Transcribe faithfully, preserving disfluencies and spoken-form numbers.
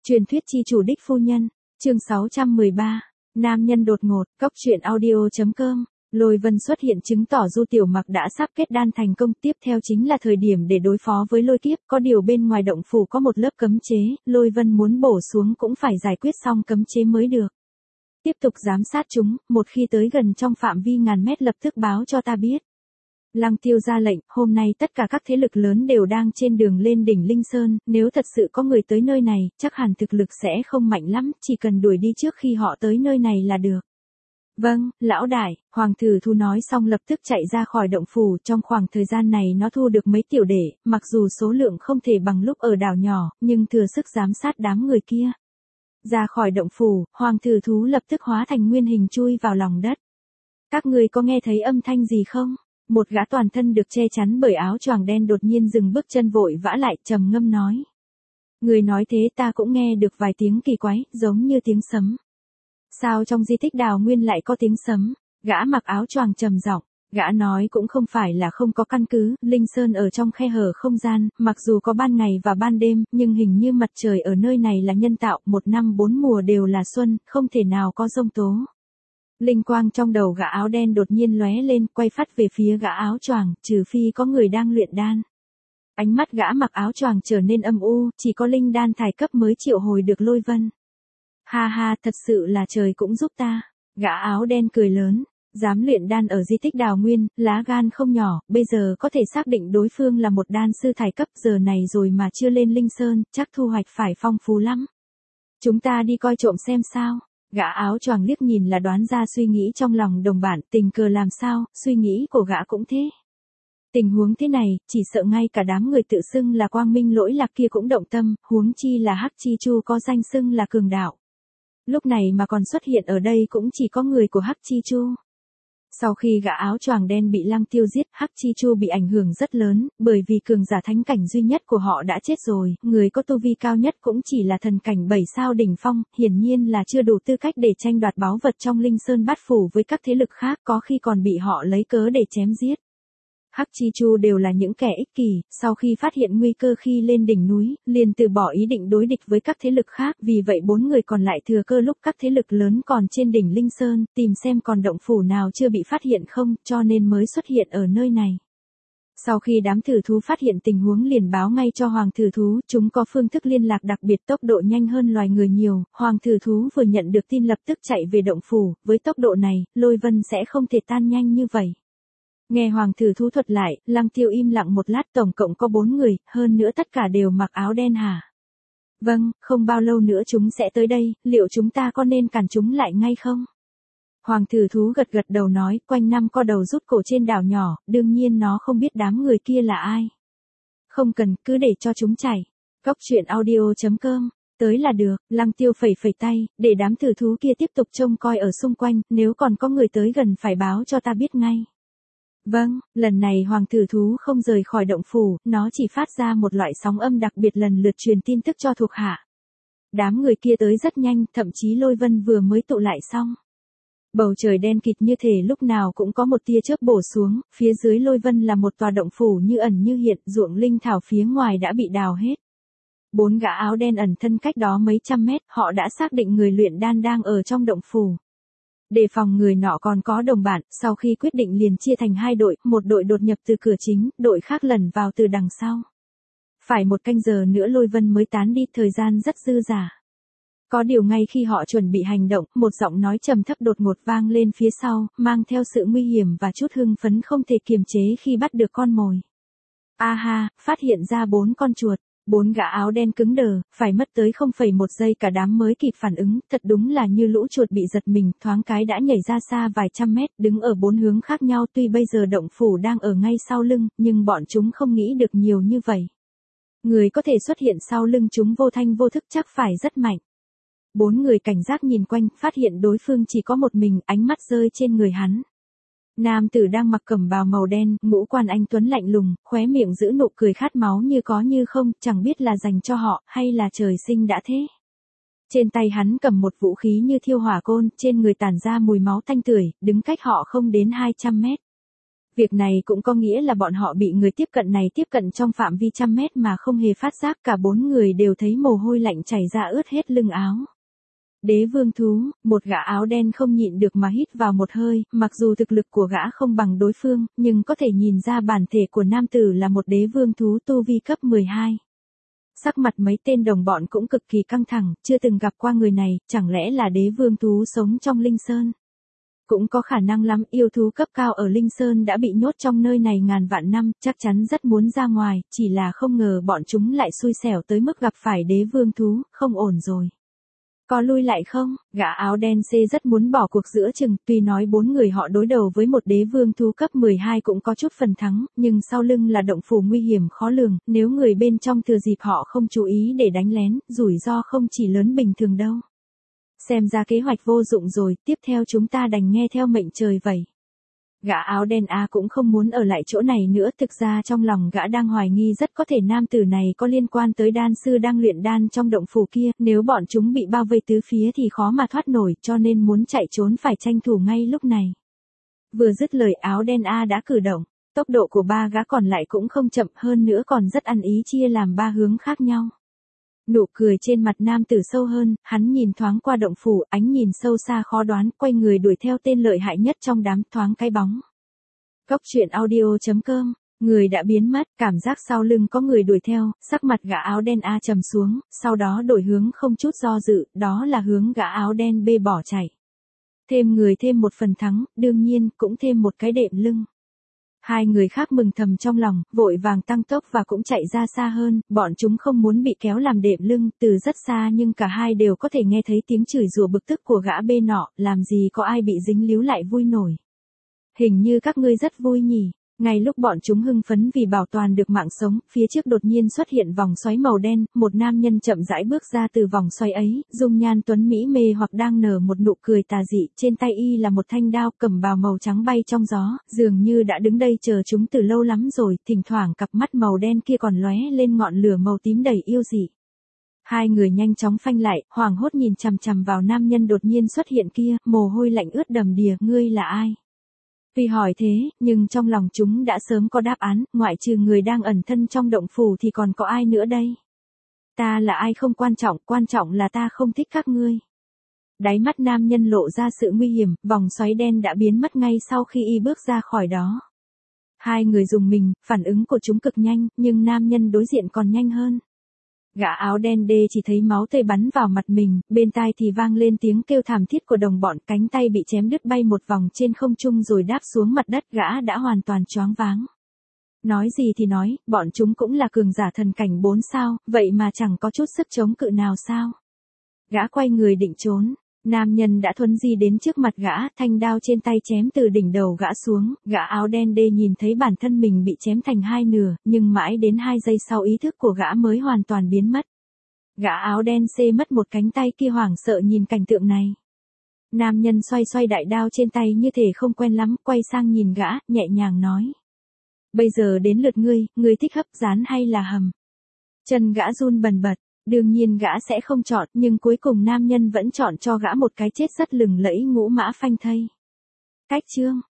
Truyền thuyết chi chủ đích phu nhân, chương sáu trăm mười ba, nam nhân đột ngột, cóc truyện audio.com. Lôi Vân xuất hiện chứng tỏ Du Tiểu Mặc đã sắp kết đan thành công, tiếp theo chính là thời điểm để đối phó với lôi kiếp, có điều bên ngoài động phủ có một lớp cấm chế, Lôi Vân muốn bổ xuống cũng phải giải quyết xong cấm chế mới được. Tiếp tục giám sát chúng, một khi tới gần trong phạm vi ngàn mét lập tức báo cho ta biết. Lăng Tiêu ra lệnh, hôm nay tất cả các thế lực lớn đều đang trên đường lên đỉnh Linh Sơn, nếu thật sự có người tới nơi này, chắc hẳn thực lực sẽ không mạnh lắm, chỉ cần đuổi đi trước khi họ tới nơi này là được. Vâng, lão đại, Hoàng Thử Thú nói xong lập tức chạy ra khỏi động phủ, trong khoảng thời gian này nó thu được mấy tiểu đệ, mặc dù số lượng không thể bằng lúc ở đảo nhỏ, nhưng thừa sức giám sát đám người kia. Ra khỏi động phủ, Hoàng Thử Thú lập tức hóa thành nguyên hình chui vào lòng đất. Các người có nghe thấy âm thanh gì không? Một gã toàn thân được che chắn bởi áo choàng đen đột nhiên dừng bước chân vội vã lại, trầm ngâm nói. Người nói thế ta cũng nghe được vài tiếng kỳ quái, giống như tiếng sấm. Sao trong di tích Đào Nguyên lại có tiếng sấm? Gã mặc áo choàng trầm giọng, gã nói cũng không phải là không có căn cứ, Linh Sơn ở trong khe hở không gian, mặc dù có ban ngày và ban đêm, nhưng hình như mặt trời ở nơi này là nhân tạo, một năm bốn mùa đều là xuân, không thể nào có giông tố. Linh quang trong đầu gã áo đen đột nhiên lóe lên, quay phắt về phía gã áo choàng, trừ phi có người đang luyện đan. Ánh mắt gã mặc áo choàng trở nên âm u, chỉ có linh đan thải cấp mới triệu hồi được Lôi Vân. Ha ha, thật sự là trời cũng giúp ta. Gã áo đen cười lớn, dám luyện đan ở di tích Đào Nguyên, lá gan không nhỏ, bây giờ có thể xác định đối phương là một đan sư thải cấp, giờ này rồi mà chưa lên Linh Sơn, chắc thu hoạch phải phong phú lắm. Chúng ta đi coi trộm xem sao. Gã áo choàng liếc nhìn là đoán ra suy nghĩ trong lòng đồng bạn, tình cờ làm sao, suy nghĩ của gã cũng thế. Tình huống thế này, chỉ sợ ngay cả đám người tự xưng là quang minh lỗi lạc kia cũng động tâm, huống chi là Hắc Chi Chu có danh xưng là cường đạo. Lúc này mà còn xuất hiện ở đây cũng chỉ có người của Hắc Chi Chu. Sau khi gã áo choàng đen bị Lăng Tiêu giết, Hắc Chi Chu bị ảnh hưởng rất lớn, bởi vì cường giả thánh cảnh duy nhất của họ đã chết rồi, người có tu vi cao nhất cũng chỉ là thần cảnh bảy sao đỉnh phong, hiển nhiên là chưa đủ tư cách để tranh đoạt báu vật trong Linh Sơn Bát Phủ với các thế lực khác, có khi còn bị họ lấy cớ để chém giết. Hắc Chi Chu đều là những kẻ ích kỷ, sau khi phát hiện nguy cơ khi lên đỉnh núi, liền từ bỏ ý định đối địch với các thế lực khác, vì vậy bốn người còn lại thừa cơ lúc các thế lực lớn còn trên đỉnh Linh Sơn, tìm xem còn động phủ nào chưa bị phát hiện không, cho nên mới xuất hiện ở nơi này. Sau khi đám thử thú phát hiện tình huống liền báo ngay cho Hoàng Thử Thú, chúng có phương thức liên lạc đặc biệt tốc độ nhanh hơn loài người nhiều, Hoàng Thử Thú vừa nhận được tin lập tức chạy về động phủ, với tốc độ này, Lôi Vân sẽ không thể tan nhanh như vậy. Nghe Hoàng Thử Thú thuật lại, Lăng Tiêu im lặng một lát, tổng cộng có bốn người, hơn nữa tất cả đều mặc áo đen hả? Vâng, không bao lâu nữa chúng sẽ tới đây, liệu chúng ta có nên cản chúng lại ngay không? Hoàng Thử Thú gật gật đầu nói, quanh năm co đầu rút cổ trên đảo nhỏ, đương nhiên nó không biết đám người kia là ai. Không cần, cứ để cho chúng chảy. Cóc truyện audio.com, tới là được, Lăng Tiêu phẩy phẩy tay, để đám thử thú kia tiếp tục trông coi ở xung quanh, nếu còn có người tới gần phải báo cho ta biết ngay. Vâng, lần này Hoàng Thử Thú không rời khỏi động phủ, nó chỉ phát ra một loại sóng âm đặc biệt lần lượt truyền tin tức cho thuộc hạ. Đám người kia tới rất nhanh, thậm chí Lôi Vân vừa mới tụ lại xong. Bầu trời đen kịt như thể lúc nào cũng có một tia chớp bổ xuống, phía dưới Lôi Vân là một tòa động phủ như ẩn như hiện, ruộng linh thảo phía ngoài đã bị đào hết. Bốn gã áo đen ẩn thân cách đó mấy trăm mét, họ đã xác định người luyện đan đang ở trong động phủ. Đề phòng người nọ còn có đồng bạn, sau khi quyết định liền chia thành hai đội, một đội đột nhập từ cửa chính, đội khác lẩn vào từ đằng sau. Phải một canh giờ nữa Lôi Vân mới tán đi, thời gian rất dư dả. Có điều ngay khi họ chuẩn bị hành động, một giọng nói trầm thấp đột ngột vang lên phía sau, mang theo sự nguy hiểm và chút hưng phấn không thể kiềm chế khi bắt được con mồi. A ha, phát hiện ra bốn con chuột. Bốn gã áo đen cứng đờ, phải mất tới không phẩy một giây cả đám mới kịp phản ứng, thật đúng là như lũ chuột bị giật mình, thoáng cái đã nhảy ra xa vài trăm mét, đứng ở bốn hướng khác nhau, tuy bây giờ động phủ đang ở ngay sau lưng, nhưng bọn chúng không nghĩ được nhiều như vậy. Người có thể xuất hiện sau lưng chúng vô thanh vô thức chắc phải rất mạnh. Bốn người cảnh giác nhìn quanh, phát hiện đối phương chỉ có một mình, ánh mắt rơi trên người hắn. Nam tử đang mặc cẩm bào màu đen, ngũ quan anh tuấn lạnh lùng, khóe miệng giữ nụ cười khát máu như có như không, chẳng biết là dành cho họ, hay là trời sinh đã thế. Trên tay hắn cầm một vũ khí như thiêu hỏa côn, trên người tản ra mùi máu tanh tưởi, đứng cách họ không đến hai trăm mét. Việc này cũng có nghĩa là bọn họ bị người tiếp cận này tiếp cận trong phạm vi trăm mét mà không hề phát giác, cả bốn người đều thấy mồ hôi lạnh chảy ra ướt hết lưng áo. Đế vương thú, một gã áo đen không nhịn được mà hít vào một hơi, mặc dù thực lực của gã không bằng đối phương, nhưng có thể nhìn ra bản thể của nam tử là một đế vương thú tu vi cấp mười hai. Sắc mặt mấy tên đồng bọn cũng cực kỳ căng thẳng, chưa từng gặp qua người này, chẳng lẽ là đế vương thú sống trong Linh Sơn? Cũng có khả năng lắm, yêu thú cấp cao ở Linh Sơn đã bị nhốt trong nơi này ngàn vạn năm, chắc chắn rất muốn ra ngoài, chỉ là không ngờ bọn chúng lại xui xẻo tới mức gặp phải đế vương thú, không ổn rồi. Có lui lại không? Gã áo đen C rất muốn bỏ cuộc giữa chừng, tuy nói bốn người họ đối đầu với một đế vương thú cấp mười hai cũng có chút phần thắng, nhưng sau lưng là động phủ nguy hiểm khó lường, nếu người bên trong thừa dịp họ không chú ý để đánh lén, rủi ro không chỉ lớn bình thường đâu. Xem ra kế hoạch vô dụng rồi, tiếp theo chúng ta đành nghe theo mệnh trời vậy. Gã áo đen A cũng không muốn ở lại chỗ này nữa, thực ra trong lòng gã đang hoài nghi rất có thể nam tử này có liên quan tới đan sư đang luyện đan trong động phủ kia, nếu bọn chúng bị bao vây tứ phía thì khó mà thoát nổi, cho nên muốn chạy trốn phải tranh thủ ngay lúc này. Vừa dứt lời áo đen A đã cử động, tốc độ của ba gã còn lại cũng không chậm, hơn nữa còn rất ăn ý chia làm ba hướng khác nhau. Nụ cười trên mặt nam tử sâu hơn, hắn nhìn thoáng qua động phủ, ánh nhìn sâu xa khó đoán, quay người đuổi theo tên lợi hại nhất trong đám, thoáng cái bóng. Góc truyện audio chấm com, người đã biến mất, cảm giác sau lưng có người đuổi theo, sắc mặt gã áo đen A trầm xuống, sau đó đổi hướng không chút do dự, đó là hướng gã áo đen B bỏ chạy. Thêm người thêm một phần thắng, đương nhiên cũng thêm một cái đệm lưng. Hai người khác mừng thầm trong lòng, vội vàng tăng tốc và cũng chạy ra xa hơn, bọn chúng không muốn bị kéo làm đệm lưng, từ rất xa nhưng cả hai đều có thể nghe thấy tiếng chửi rủa bực tức của gã bê nọ, làm gì có ai bị dính líu lại vui nổi. Hình như các ngươi rất vui nhỉ. Ngay lúc bọn chúng hưng phấn vì bảo toàn được mạng sống, phía trước đột nhiên xuất hiện vòng xoáy màu đen, một nam nhân chậm rãi bước ra từ vòng xoáy ấy, dung nhan tuấn mỹ mê hoặc đang nở một nụ cười tà dị, trên tay y là một thanh đao, cầm bào màu trắng bay trong gió, dường như đã đứng đây chờ chúng từ lâu lắm rồi, thỉnh thoảng cặp mắt màu đen kia còn lóe lên ngọn lửa màu tím đầy yêu dị. Hai người nhanh chóng phanh lại, hoảng hốt nhìn chằm chằm vào nam nhân đột nhiên xuất hiện kia, mồ hôi lạnh ướt đầm đìa, ngươi là ai? Vì hỏi thế, nhưng trong lòng chúng đã sớm có đáp án, ngoại trừ người đang ẩn thân trong động phủ thì còn có ai nữa đây? Ta là ai không quan trọng, quan trọng là ta không thích các ngươi. Đáy mắt nam nhân lộ ra sự nguy hiểm, vòng xoáy đen đã biến mất ngay sau khi y bước ra khỏi đó. Hai người dùng mình, phản ứng của chúng cực nhanh, nhưng nam nhân đối diện còn nhanh hơn. Gã áo đen đê chỉ thấy máu tươi bắn vào mặt mình, bên tai thì vang lên tiếng kêu thảm thiết của đồng bọn, cánh tay bị chém đứt bay một vòng trên không trung rồi đáp xuống mặt đất, gã đã hoàn toàn choáng váng. Nói gì thì nói, bọn chúng cũng là cường giả thần cảnh bốn sao, vậy mà chẳng có chút sức chống cự nào sao. Gã quay người định trốn. Nam nhân đã thuấn di đến trước mặt gã, thanh đao trên tay chém từ đỉnh đầu gã xuống, gã áo đen đê nhìn thấy bản thân mình bị chém thành hai nửa, nhưng mãi đến hai giây sau ý thức của gã mới hoàn toàn biến mất. Gã áo đen C mất một cánh tay kia hoảng sợ nhìn cảnh tượng này. Nam nhân xoay xoay đại đao trên tay như thể không quen lắm, quay sang nhìn gã, nhẹ nhàng nói. Bây giờ đến lượt ngươi, ngươi thích hấp rán hay là hầm? Chân gã run bần bật. Đương nhiên gã sẽ không chọn, nhưng cuối cùng nam nhân vẫn chọn cho gã một cái chết rất lừng lẫy, ngũ mã phanh thây. Cách chương